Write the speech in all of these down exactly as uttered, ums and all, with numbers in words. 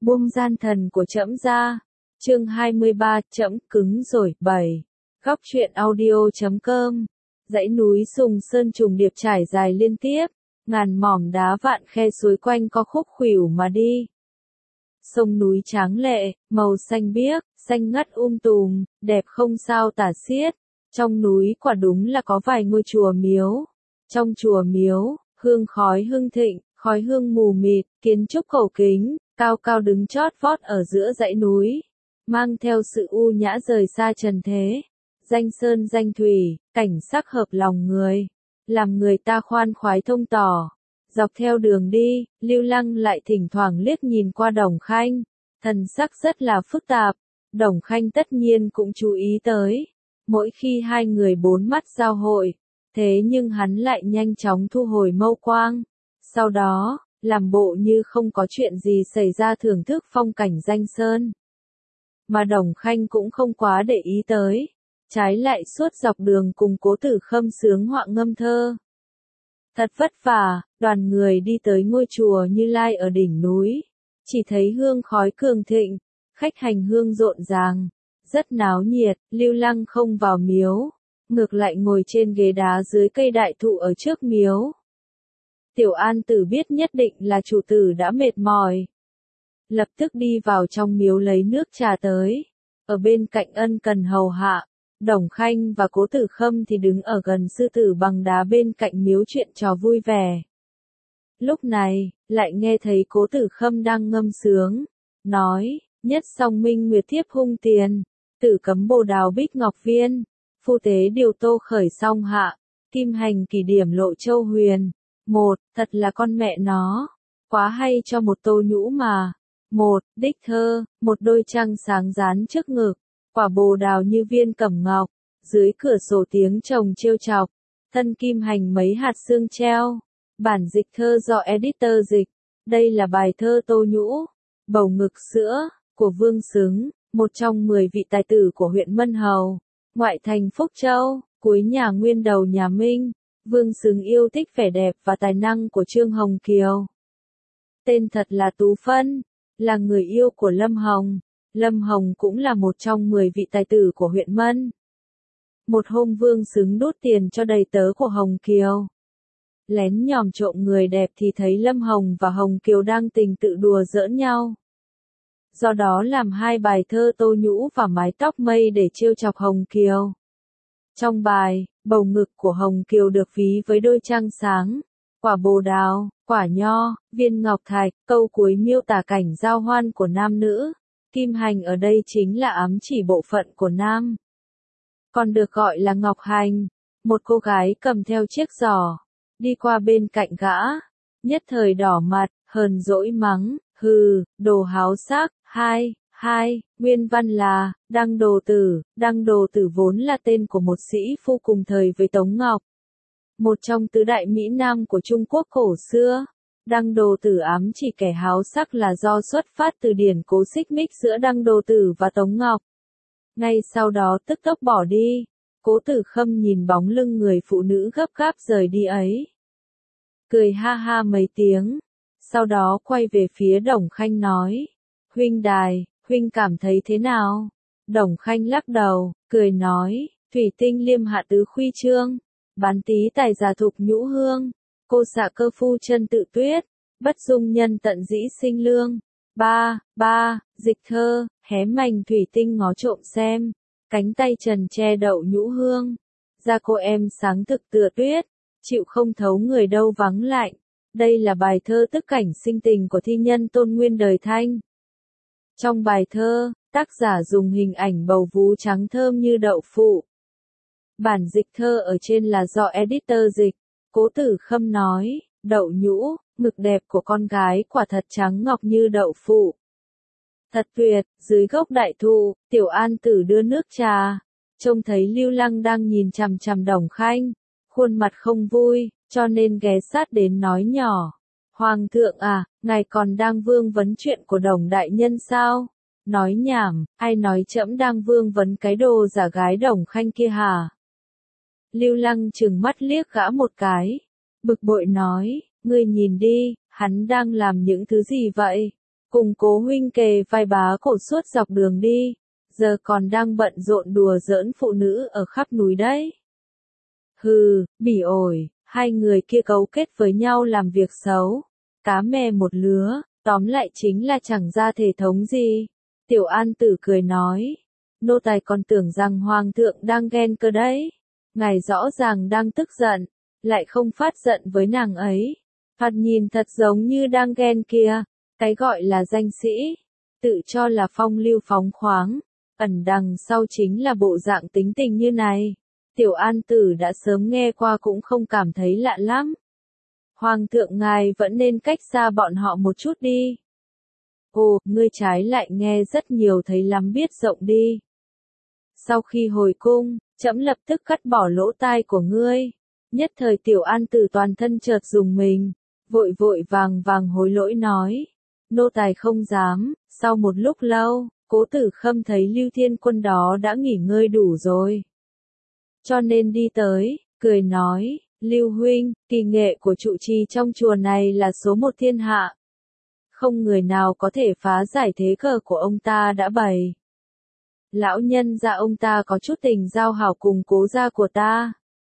Buông gian thần của trẫm ra. Chương hai mươi ba, trẫm cứng rồi. bảy. Góc truyện audio chấm com. Dãy núi Sùng Sơn trùng điệp trải dài liên tiếp, ngàn mỏm đá vạn khe suối quanh co khúc khuỷu mà đi. Sông núi tráng lệ, màu xanh biếc, xanh ngắt um tùm, đẹp không sao tả xiết. Trong núi quả đúng là có vài ngôi chùa miếu. Trong chùa miếu, hương khói hương thịnh, khói hương mù mịt, kiến trúc cổ kính, cao cao đứng chót vót ở giữa dãy núi, mang theo sự u nhã rời xa trần thế. Danh sơn danh thủy, cảnh sắc hợp lòng người, làm người ta khoan khoái thông tỏ. Dọc theo đường đi, Lưu Lăng lại thỉnh thoảng liếc nhìn qua Đồng Khanh, thần sắc rất là phức tạp. Đồng Khanh tất nhiên cũng chú ý tới, mỗi khi hai người bốn mắt giao hội, thế nhưng hắn lại nhanh chóng thu hồi mâu quang. Sau đó, làm bộ như không có chuyện gì xảy ra thưởng thức phong cảnh danh sơn. Mà Đồng Khanh cũng không quá để ý tới, trái lại suốt dọc đường cùng Cố Tử Khâm sướng họa ngâm thơ. Thật vất vả, đoàn người đi tới ngôi chùa Như Lai ở đỉnh núi, chỉ thấy hương khói cường thịnh, khách hành hương rộn ràng, rất náo nhiệt. Lưu Lăng không vào miếu, ngược lại ngồi trên ghế đá dưới cây đại thụ ở trước miếu. Tiểu An Tử biết nhất định là chủ tử đã mệt mỏi, lập tức đi vào trong miếu lấy nước trà tới. Ở bên cạnh ân cần hầu hạ, Đồng Khanh và Cố Tử Khâm thì đứng ở gần sư tử bằng đá bên cạnh miếu chuyện trò vui vẻ. Lúc này, lại nghe thấy Cố Tử Khâm đang ngâm sướng, nói, nhất song minh nguyệt thiếp hung tiền, tử cấm bồ đào bích ngọc viên, phu tế điều tô khởi song hạ, kim hành kỷ điểm lộ châu huyền. Một, thật là con mẹ nó, quá hay cho một tô nhũ mà. Một, đích thơ, một đôi trăng sáng dán trước ngực, quả bồ đào như viên cẩm ngọc, dưới cửa sổ tiếng chồng trêu chọc, thân kim hành mấy hạt xương treo. Bản dịch thơ do editor dịch. Đây là bài thơ Tô Nhũ, bầu ngực sữa, của Vương Xứng, một trong mười vị tài tử của huyện Mân Hầu, ngoại thành Phúc Châu, cuối nhà Nguyên đầu nhà Minh. Vương Xứng yêu thích vẻ đẹp và tài năng của Trương Hồng Kiều. Tên thật là Tú Phân, là người yêu của Lâm Hồng. Lâm Hồng cũng là một trong mười vị tài tử của huyện Mân. Một hôm Vương Xứng đút tiền cho đầy tớ của Hồng Kiều, lén nhòm trộm người đẹp thì thấy Lâm Hồng và Hồng Kiều đang tình tự đùa giỡn nhau. Do đó làm hai bài thơ Tô Nhũ và Mái tóc mây để trêu chọc Hồng Kiều. Trong bài, bầu ngực của Hồng Kiều được ví với đôi trăng sáng, quả bồ đào, quả nho, viên ngọc thạch. Câu cuối miêu tả cảnh giao hoan của nam nữ. Kim hành ở đây chính là ám chỉ bộ phận của nam, còn được gọi là Ngọc Hành. Một cô gái cầm theo chiếc giỏ, đi qua bên cạnh gã, nhất thời đỏ mặt, hờn dỗi mắng, hừ, đồ háo sắc. Hai, hai, nguyên văn là, Đăng Đồ Tử. Đăng Đồ Tử vốn là tên của một sĩ phu cùng thời với Tống Ngọc, một trong tứ đại Mỹ Nam của Trung Quốc cổ xưa. Đăng Đồ Tử ám chỉ kẻ háo sắc là do xuất phát từ điển cố xích mích giữa Đăng Đồ Tử và Tống Ngọc. Ngay sau đó tức tốc bỏ đi. Cố Tử Khâm nhìn bóng lưng người phụ nữ gấp gáp rời đi ấy, cười ha ha mấy tiếng, sau đó quay về phía Đồng Khanh nói, huynh đài, huynh cảm thấy thế nào? Đồng Khanh lắc đầu, cười nói, thủy tinh liêm hạ tứ khuy trương, bán tí tài giả thục nhũ hương, cô xạ cơ phu chân tự tuyết, bất dung nhân tận dĩ sinh lương. Ba, ba, dịch thơ, hé mành thủy tinh ngó trộm xem, cánh tay trần che đậu nhũ hương, da cô em sáng thực tựa tuyết, chịu không thấu người đâu vắng lạnh. Đây là bài thơ tức cảnh sinh tình của thi nhân Tôn Nguyên đời Thanh. Trong bài thơ, tác giả dùng hình ảnh bầu vú trắng thơm như đậu phụ. Bản dịch thơ ở trên là do editor dịch. Cố Tử Khâm nói, đậu nhũ, ngực đẹp của con gái quả thật trắng ngọc như đậu phụ. Thật tuyệt. Dưới gốc đại thụ, Tiểu An Tử đưa nước trà, trông thấy Lưu Lăng đang nhìn chằm chằm Đồng Khanh, khuôn mặt không vui, cho nên ghé sát đến nói nhỏ, Hoàng thượng à, ngài còn đang vương vấn chuyện của Đồng đại nhân sao? Nói nhảm, ai nói trẫm đang vương vấn cái đồ giả gái Đồng Khanh kia hả? Lưu Lăng trừng mắt liếc gã một cái, bực bội nói, ngươi nhìn đi, hắn đang làm những thứ gì vậy? cùng Cố huynh kề vai bá cổ suốt dọc đường đi, giờ còn đang bận rộn đùa giỡn phụ nữ ở khắp núi đấy. Hừ, bỉ ổi, hai người kia cấu kết với nhau làm việc xấu, cá mè một lứa, tóm lại chính là chẳng ra thể thống gì. Tiểu An Tử cười nói, nô tài còn tưởng rằng Hoàng thượng đang ghen cơ đấy. Ngài rõ ràng đang tức giận, lại không phát giận với nàng ấy. Thoạt nhìn thật giống như đang ghen kia, cái gọi là danh sĩ, tự cho là phong lưu phóng khoáng, ẩn đằng sau chính là bộ dạng tính tình như này. Tiểu An Tử đã sớm nghe qua cũng không cảm thấy lạ lắm. Hoàng thượng ngài vẫn nên cách xa bọn họ một chút đi. Ồ, ngươi trái lại nghe rất nhiều thấy lắm biết rộng đi. Sau khi hồi cung, trẫm lập tức cắt bỏ lỗ tai của ngươi. Nhất thời Tiểu An Tử toàn thân chợt rùng mình, vội vội vàng vàng hối lỗi nói. Nô tài không dám. Sau một lúc lâu, Cố Tử Khâm thấy Lưu Thiên Quân đó đã nghỉ ngơi đủ rồi, cho nên đi tới, cười nói, Lưu huynh, kỳ nghệ của trụ trì trong chùa này là số một thiên hạ. Không người nào có thể phá giải thế cờ của ông ta đã bày. Lão nhân gia ông ta có chút tình giao hảo cùng Cố gia của ta.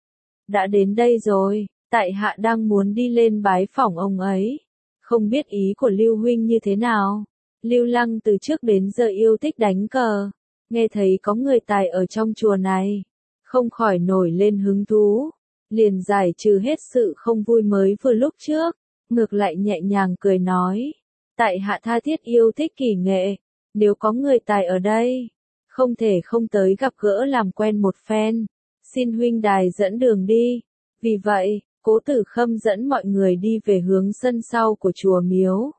Đã đến đây rồi, tại hạ đang muốn đi lên bái phỏng ông ấy. Không biết ý của Lưu huynh như thế nào. Lưu Lăng từ trước đến giờ yêu thích đánh cờ, nghe thấy có người tài ở trong chùa này, không khỏi nổi lên hứng thú, liền giải trừ hết sự không vui mới vừa lúc trước, ngược lại nhẹ nhàng cười nói, tại hạ tha thiết yêu thích kỳ nghệ, nếu có người tài ở đây, không thể không tới gặp gỡ làm quen một phen, xin huynh đài dẫn đường đi. Vì vậy, Cố Tử Khâm dẫn mọi người đi về hướng sân sau của chùa miếu.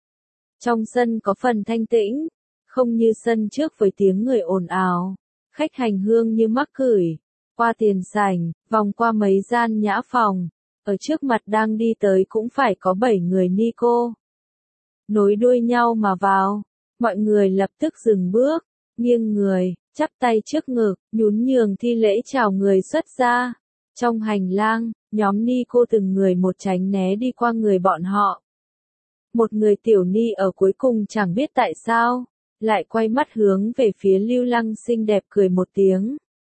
Trong sân có phần thanh tĩnh, không như sân trước với tiếng người ồn ào, khách hành hương như mắc cửi, qua tiền sảnh, vòng qua mấy gian nhã phòng, ở trước mặt đang đi tới cũng phải có bảy người ni cô. Nối đuôi nhau mà vào, mọi người lập tức dừng bước, nghiêng người, chắp tay trước ngực, nhún nhường thi lễ chào người xuất gia. Trong hành lang, nhóm ni cô từng người một tránh né đi qua người bọn họ. Một người tiểu ni ở cuối cùng chẳng biết tại sao, lại quay mắt hướng về phía Lưu Lăng xinh đẹp cười một tiếng.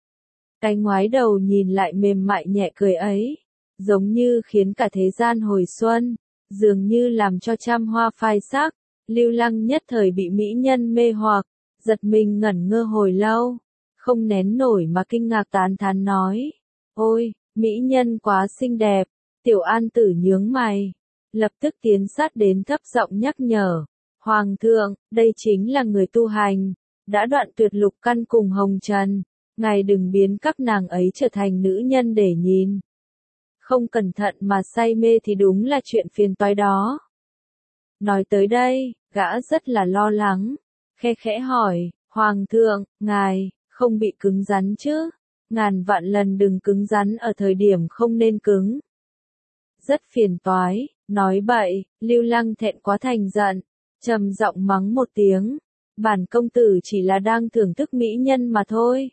Cái ngoái đầu nhìn lại mềm mại nhẹ cười ấy, giống như khiến cả thế gian hồi xuân, dường như làm cho trăm hoa phai sắc. Lưu Lăng nhất thời bị mỹ nhân mê hoặc, giật mình ngẩn ngơ hồi lâu, không nén nổi mà kinh ngạc tán thán nói, ôi, mỹ nhân quá xinh đẹp. Tiểu An Tử nhướng mày, lập tức tiến sát đến thấp giọng nhắc nhở, Hoàng thượng, đây chính là người tu hành, đã đoạn tuyệt lục căn cùng hồng trần, ngài đừng biến các nàng ấy trở thành nữ nhân để nhìn. Không cẩn thận mà say mê thì đúng là chuyện phiền toái đó. Nói tới đây, gã rất là lo lắng, khe khẽ hỏi, Hoàng thượng, ngài, không bị cứng rắn chứ? Ngàn vạn lần đừng cứng rắn ở thời điểm không nên cứng. Rất phiền toái, nói bậy. Lưu Lăng thẹn quá thành giận, trầm giọng mắng một tiếng, bản công tử chỉ là đang thưởng thức mỹ nhân mà thôi.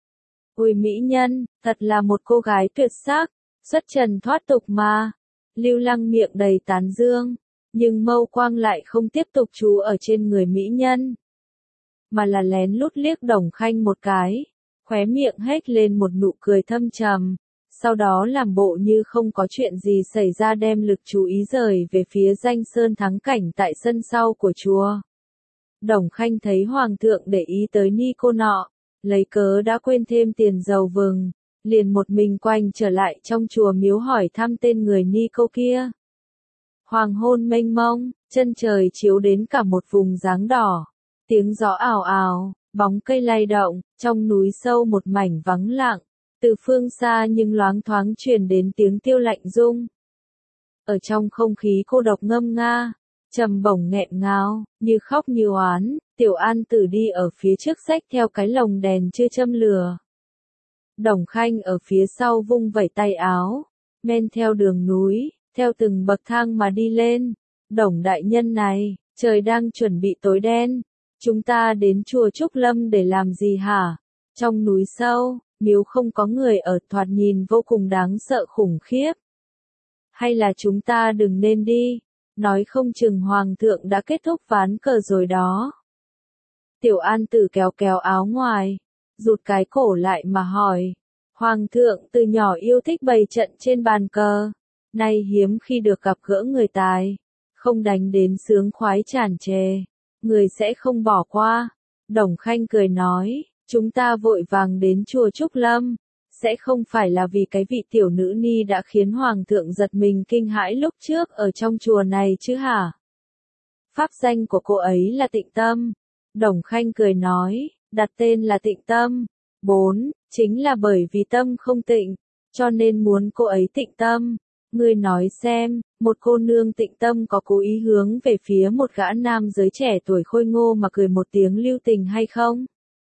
Ôi mỹ nhân, thật là một cô gái tuyệt sắc, xuất trần thoát tục mà. Lưu Lăng miệng đầy tán dương, nhưng mâu quang lại không tiếp tục chú ở trên người mỹ nhân, mà là lén lút liếc Đồng Khanh một cái, khóe miệng hét lên một nụ cười thâm trầm, sau đó làm bộ như không có chuyện gì xảy ra đem lực chú ý rời về phía danh sơn thắng cảnh tại sân sau của chùa. Đồng Khanh thấy Hoàng thượng để ý tới ni cô nọ, lấy cớ đã quên thêm tiền dầu vừng, liền một mình quanh trở lại trong chùa miếu hỏi thăm tên người ni cô kia. Hoàng hôn mênh mông, chân trời chiếu đến cả một vùng dáng đỏ, tiếng gió ào ào, bóng cây lay động, trong núi sâu một mảnh vắng lặng, từ phương xa nhưng loáng thoáng truyền đến tiếng tiêu lạnh rung. Ở trong không khí cô độc ngâm nga, trầm bổng nghẹn ngào, như khóc như oán, Tiểu An Tử đi ở phía trước xách theo cái lồng đèn chưa châm lửa. Đồng Khanh ở phía sau vung vẩy tay áo, men theo đường núi, theo từng bậc thang mà đi lên. Đồng đại nhân này, trời đang chuẩn bị tối đen, chúng ta đến chùa Trúc Lâm để làm gì hả? Trong núi sâu, miếu không có người ở, thoạt nhìn vô cùng đáng sợ khủng khiếp. Hay là chúng ta đừng nên đi, nói không chừng hoàng thượng đã kết thúc ván cờ rồi đó. Tiểu An Tử kéo kéo áo ngoài, rụt cái cổ lại mà hỏi. Hoàng thượng từ nhỏ yêu thích bày trận trên bàn cờ, nay hiếm khi được gặp gỡ người tài, không đánh đến sướng khoái tràn trề, người sẽ không bỏ qua. Đồng Khanh cười nói, chúng ta vội vàng đến chùa Trúc Lâm, sẽ không phải là vì cái vị tiểu nữ ni đã khiến hoàng thượng giật mình kinh hãi lúc trước ở trong chùa này chứ hả? Pháp danh của cô ấy là Tịnh Tâm. Đồng Khanh cười nói, đặt tên là Tịnh Tâm. Bốn, chính là bởi vì tâm không tịnh, cho nên muốn cô ấy tịnh tâm. Ngươi nói xem, một cô nương tịnh tâm có cố ý hướng về phía một gã nam giới trẻ tuổi khôi ngô mà cười một tiếng lưu tình hay không?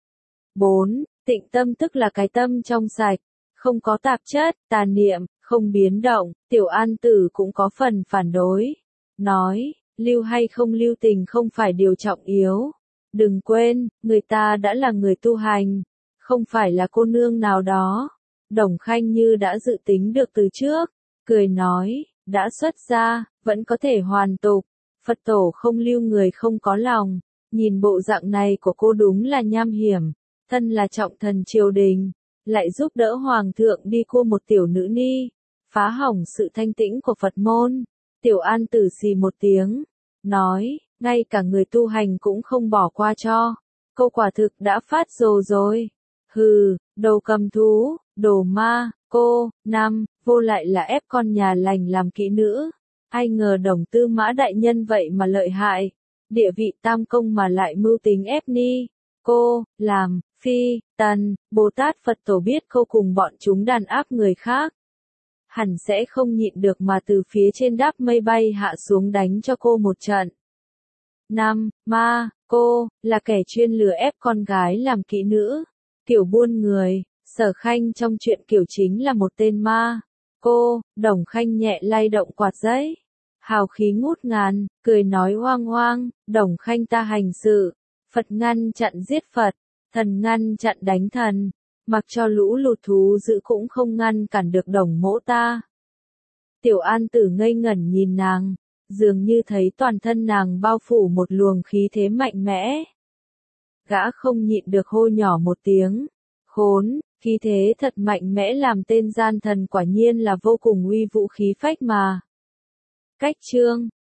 Bốn, tịnh tâm tức là cái tâm trong sạch, không có tạp chất, tà niệm, không biến động. Tiểu An Tử cũng có phần phản đối. Nói, lưu hay không lưu tình không phải điều trọng yếu. Đừng quên, người ta đã là người tu hành, không phải là cô nương nào đó. Đồng Khanh như đã dự tính được từ trước, cười nói, đã xuất gia, vẫn có thể hoàn tục. Phật tổ không lưu người không có lòng, nhìn bộ dạng này của cô đúng là nham hiểm. Thân là trọng thần triều đình, lại giúp đỡ hoàng thượng đi cua một tiểu nữ ni, phá hỏng sự thanh tĩnh của Phật môn. Tiểu An Tử xì một tiếng, nói, ngay cả người tu hành cũng không bỏ qua cho. Cô quả thực đã phát rồ rồi. Hừ, đồ cầm thú, đồ ma, cô, năm, vô lại là ép con nhà lành làm kỹ nữ. Ai ngờ Đồng Tư Mã đại nhân vậy mà lợi hại, địa vị tam công mà lại mưu tính ép ni. Cô, làm, phi, tần, Bồ Tát Phật tổ biết cô cùng bọn chúng đàn áp người khác, hẳn sẽ không nhịn được mà từ phía trên đáp mây bay hạ xuống đánh cho cô một trận. Năm, ma, cô, là kẻ chuyên lừa ép con gái làm kỹ nữ, kiểu buôn người. Sở Khanh trong chuyện kiểu chính là một tên ma. Cô, Đồng Khanh nhẹ lay động quạt giấy, hào khí ngút ngàn, cười nói oang oang, Đồng Khanh ta hành sự, Phật ngăn chặn giết Phật, thần ngăn chặn đánh thần, mặc cho lũ lụt thú dữ cũng không ngăn cản được Đồng mỗ ta. Tiểu An Tử ngây ngẩn nhìn nàng, dường như thấy toàn thân nàng bao phủ một luồng khí thế mạnh mẽ. Gã không nhịn được hô nhỏ một tiếng, khốn, khí thế thật mạnh mẽ làm tên gian thần quả nhiên là vô cùng uy vũ khí phách mà. Cách chương